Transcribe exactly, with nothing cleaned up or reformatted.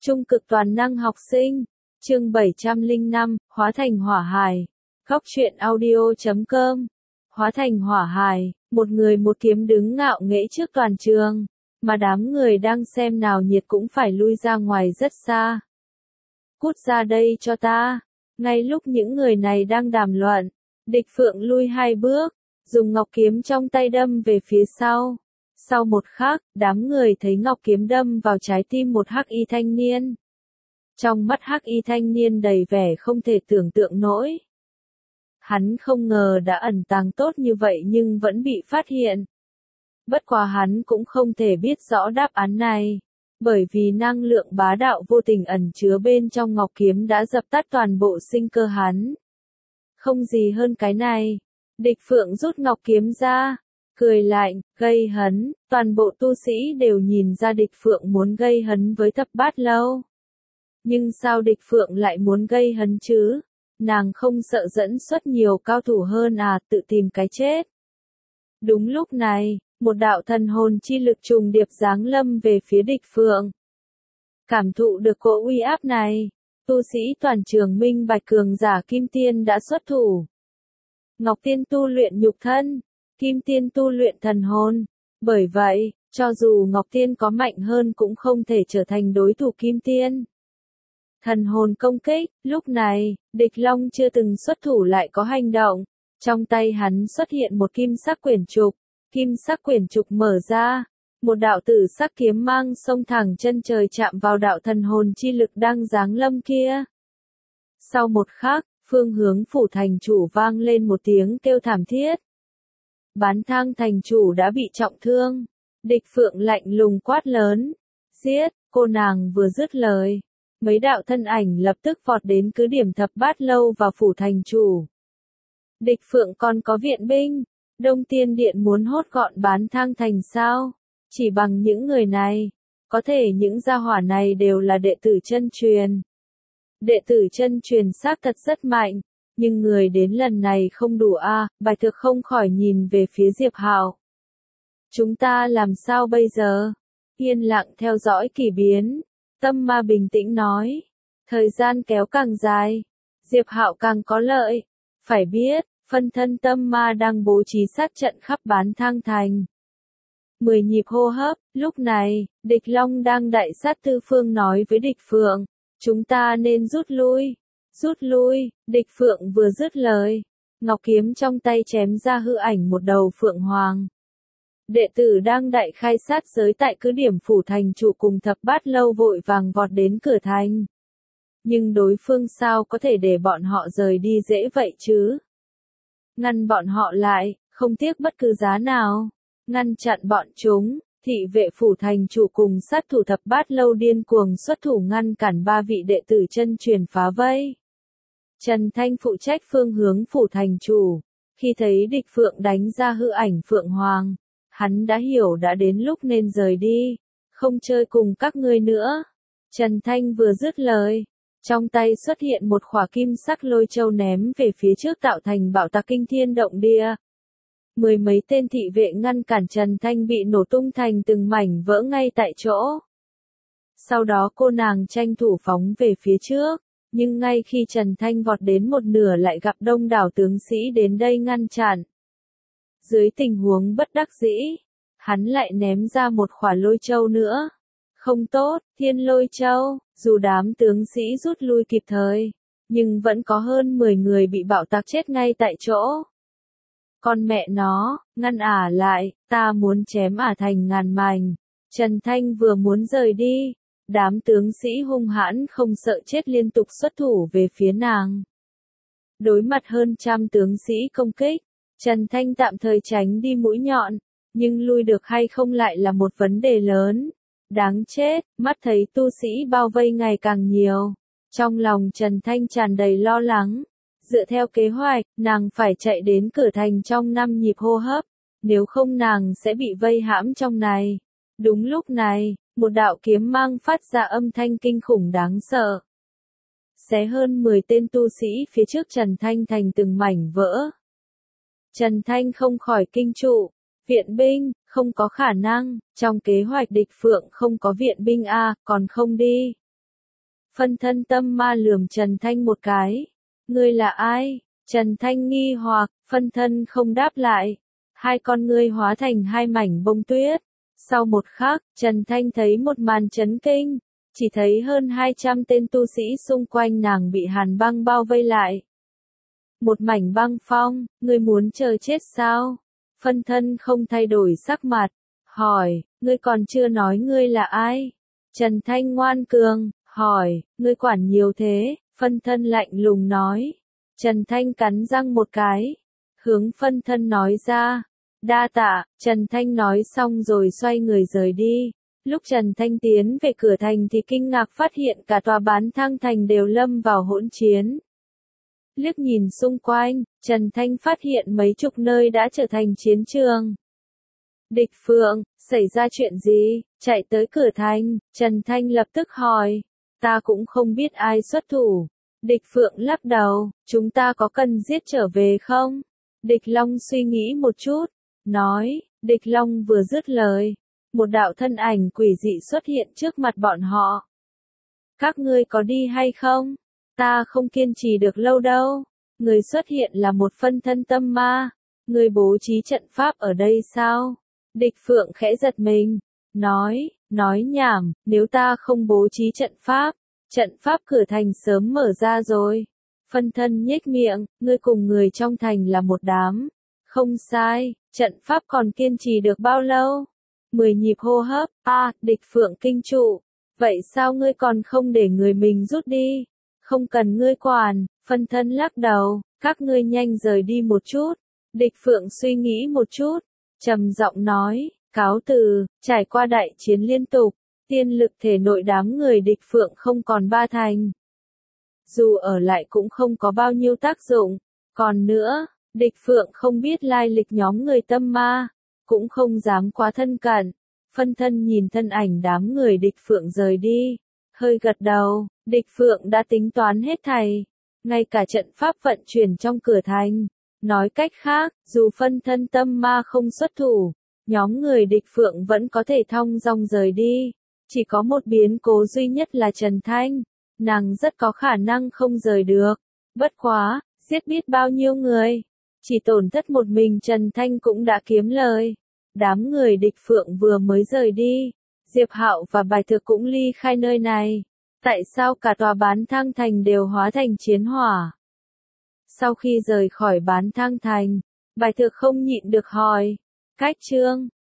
Trung cực toàn năng học sinh, chương bảy trăm lẻ năm, hóa thành hỏa hài. Góc truyện audio chấm com. Hóa thành hỏa hài, một người một kiếm đứng ngạo nghễ trước toàn trường, mà đám người đang xem nào nhiệt cũng phải lui ra ngoài rất xa. Cút ra đây cho ta. Ngay lúc những người này đang đàm luận, Địch Phượng lui hai bước, dùng ngọc kiếm trong tay đâm về phía sau. Sau một khắc, đám người thấy ngọc kiếm đâm vào trái tim một hắc y thanh niên. Trong mắt hắc y thanh niên đầy vẻ không thể tưởng tượng nổi. Hắn không ngờ đã ẩn tàng tốt như vậy nhưng vẫn bị phát hiện. Bất quá hắn cũng không thể biết rõ đáp án này, bởi vì năng lượng bá đạo vô tình ẩn chứa bên trong ngọc kiếm đã dập tắt toàn bộ sinh cơ hắn. Không gì hơn cái này. Địch Phượng rút ngọc kiếm ra, cười lạnh, gây hấn, toàn bộ tu sĩ đều nhìn ra Địch Phượng muốn gây hấn với Thập Bát Lâu. Nhưng sao Địch Phượng lại muốn gây hấn chứ? Nàng không sợ dẫn xuất nhiều cao thủ hơn à, tự tìm cái chết. Đúng lúc này, một đạo thần hồn chi lực trùng điệp giáng lâm về phía Địch Phượng. Cảm thụ được cỗ uy áp này, tu sĩ toàn trường minh bạch cường giả Kim Tiên đã xuất thủ. Ngọc Tiên tu luyện nhục thân, Kim Tiên tu luyện thần hồn. Bởi vậy, cho dù Ngọc Tiên có mạnh hơn cũng không thể trở thành đối thủ Kim Tiên. Thần hồn công kích, lúc này, Địch Long chưa từng xuất thủ lại có hành động. Trong tay hắn xuất hiện một kim sắc quyển trục, kim sắc quyển trục mở ra. Một đạo tử sắc kiếm mang xông thẳng chân trời chạm vào đạo thần hồn chi lực đang giáng lâm kia. Sau một khắc, phương hướng phủ thành chủ vang lên một tiếng kêu thảm thiết. Bán Thang thành chủ đã bị trọng thương. Địch Phượng lạnh lùng quát lớn. Giết, cô nàng vừa dứt lời. Mấy đạo thân ảnh lập tức vọt đến cứ điểm Thập Bát Lâu vào phủ thành chủ. Địch Phượng còn có viện binh. Đông Tiên Điện muốn hốt gọn Bán Thang thành sao? Chỉ bằng những người này, có thể những gia hỏa này đều là đệ tử chân truyền. Đệ tử chân truyền xác thật rất mạnh, nhưng người đến lần này không đủ a, à, Bạch Thực không khỏi nhìn về phía Diệp Hạo. Chúng ta làm sao bây giờ? Yên lặng theo dõi kỳ biến, Tâm Ma bình tĩnh nói. Thời gian kéo càng dài, Diệp Hạo càng có lợi. Phải biết, phân thân Tâm Ma đang bố trí sát trận khắp Bán Thang thành. Mười nhịp hô hấp, lúc này, Địch Long đang đại sát tư phương nói với Địch Phượng. Chúng ta nên rút lui. Rút lui, Địch Phượng vừa dứt lời. Ngọc kiếm trong tay chém ra hư ảnh một đầu Phượng Hoàng. Đệ tử đang đại khai sát giới tại cứ điểm phủ thành chủ cùng Thập Bát Lâu vội vàng vọt đến cửa thành. Nhưng đối phương sao có thể để bọn họ rời đi dễ vậy chứ? Ngăn bọn họ lại, không tiếc bất cứ giá nào. Ngăn chặn bọn chúng, thị vệ phủ thành chủ cùng sát thủ Thập Bát Lâu điên cuồng xuất thủ ngăn cản ba vị đệ tử chân truyền phá vây. Trần Thanh phụ trách phương hướng phủ thành chủ. Khi thấy Địch Phượng đánh ra hư ảnh Phượng Hoàng, hắn đã hiểu đã đến lúc nên rời đi, không chơi cùng các ngươi nữa. Trần Thanh vừa dứt lời, trong tay xuất hiện một khỏa kim sắc lôi châu ném về phía trước tạo thành bạo tạc kinh thiên động địa. Mười mấy tên thị vệ ngăn cản Trần Thanh bị nổ tung thành từng mảnh vỡ ngay tại chỗ. Sau đó cô nàng tranh thủ phóng về phía trước, nhưng ngay khi Trần Thanh vọt đến một nửa lại gặp đông đảo tướng sĩ đến đây ngăn chặn. Dưới tình huống bất đắc dĩ, hắn lại ném ra một khỏa lôi châu nữa. Không tốt, thiên lôi châu, dù đám tướng sĩ rút lui kịp thời, nhưng vẫn có hơn mười người bị bạo tạc chết ngay tại chỗ. Con mẹ nó, ngăn ả lại, ta muốn chém ả thành ngàn mảnh. Trần Thanh vừa muốn rời đi, đám tướng sĩ hung hãn không sợ chết liên tục xuất thủ về phía nàng. Đối mặt hơn trăm tướng sĩ công kích, Trần Thanh tạm thời tránh đi mũi nhọn, nhưng lui được hay không lại là một vấn đề lớn. Đáng chết, mắt thấy tu sĩ bao vây ngày càng nhiều. Trong lòng Trần Thanh tràn đầy lo lắng. Dựa theo kế hoạch, nàng phải chạy đến cửa thành trong năm nhịp hô hấp, nếu không nàng sẽ bị vây hãm trong này. Đúng lúc này, một đạo kiếm mang phát ra âm thanh kinh khủng đáng sợ. Xé hơn mười tên tu sĩ phía trước Trần Thanh thành từng mảnh vỡ. Trần Thanh không khỏi kinh trụ. Viện binh, không có khả năng, trong kế hoạch Địch Phượng không có viện binh a, còn không đi. Phân thân tâm ma lườm Trần Thanh một cái. Ngươi là ai? Trần Thanh nghi hoặc, phân thân không đáp lại. Hai con ngươi hóa thành hai mảnh bông tuyết. Sau một khắc, Trần Thanh thấy một màn chấn kinh. Chỉ thấy hơn hai trăm tên tu sĩ xung quanh nàng bị hàn băng bao vây lại. Một mảnh băng phong, ngươi muốn chờ chết sao? Phân thân không thay đổi sắc mặt. Hỏi, ngươi còn chưa nói ngươi là ai? Trần Thanh ngoan cường, hỏi, ngươi quản nhiều thế? Phân thân lạnh lùng nói. Trần Thanh cắn răng một cái. Hướng phân thân nói ra. Đa tạ, Trần Thanh nói xong rồi xoay người rời đi. Lúc Trần Thanh tiến về cửa thành thì kinh ngạc phát hiện cả tòa bán thang thành đều lâm vào hỗn chiến. Liếc nhìn xung quanh, Trần Thanh phát hiện mấy chục nơi đã trở thành chiến trường. Địch Phượng, xảy ra chuyện gì? Chạy tới cửa thành, Trần Thanh lập tức hỏi. Ta cũng không biết ai xuất thủ. Địch Phượng lắc đầu, chúng ta có cần giết trở về không? Địch Long suy nghĩ một chút, nói, Địch Long vừa dứt lời. Một đạo thân ảnh quỷ dị xuất hiện trước mặt bọn họ. Các ngươi có đi hay không? Ta không kiên trì được lâu đâu. Người xuất hiện là một phân thân tâm ma. Người bố trí trận pháp ở đây sao? Địch Phượng khẽ giật mình. Nói, nói nhảm, nếu ta không bố trí trận pháp, trận pháp cửa thành sớm mở ra rồi. Phân thân nhếch miệng, ngươi cùng người trong thành là một đám. Không sai, trận pháp còn kiên trì được bao lâu? Mười nhịp hô hấp, a, à, Địch Phượng kinh trụ. Vậy sao ngươi còn không để người mình rút đi? Không cần ngươi quản, phân thân lắc đầu, các ngươi nhanh rời đi một chút. Địch Phượng suy nghĩ một chút, trầm giọng nói, cáo từ, trải qua đại chiến liên tục, tiên lực thể nội đám người Địch Phượng không còn ba thành. Dù ở lại cũng không có bao nhiêu tác dụng, còn nữa, Địch Phượng không biết lai lịch nhóm người tâm ma, cũng không dám quá thân cận. Phân thân nhìn thân ảnh đám người Địch Phượng rời đi, hơi gật đầu, Địch Phượng đã tính toán hết thảy, ngay cả trận pháp vận chuyển trong cửa thành. Nói cách khác, dù phân thân tâm ma không xuất thủ, nhóm người Địch Phượng vẫn có thể thong dong rời đi. Chỉ có một biến cố duy nhất là Trần Thanh, nàng rất có khả năng không rời được. Bất quá, giết biết bao nhiêu người, chỉ tổn thất một mình Trần Thanh cũng đã kiếm lời. Đám người Địch Phượng vừa mới rời đi, Diệp Hạo và Bài Thực cũng ly khai nơi này. Tại sao cả tòa bán thang thành đều hóa thành chiến hỏa? Sau khi rời khỏi bán thang thành, Bài Thực không nhịn được hỏi. Cách chương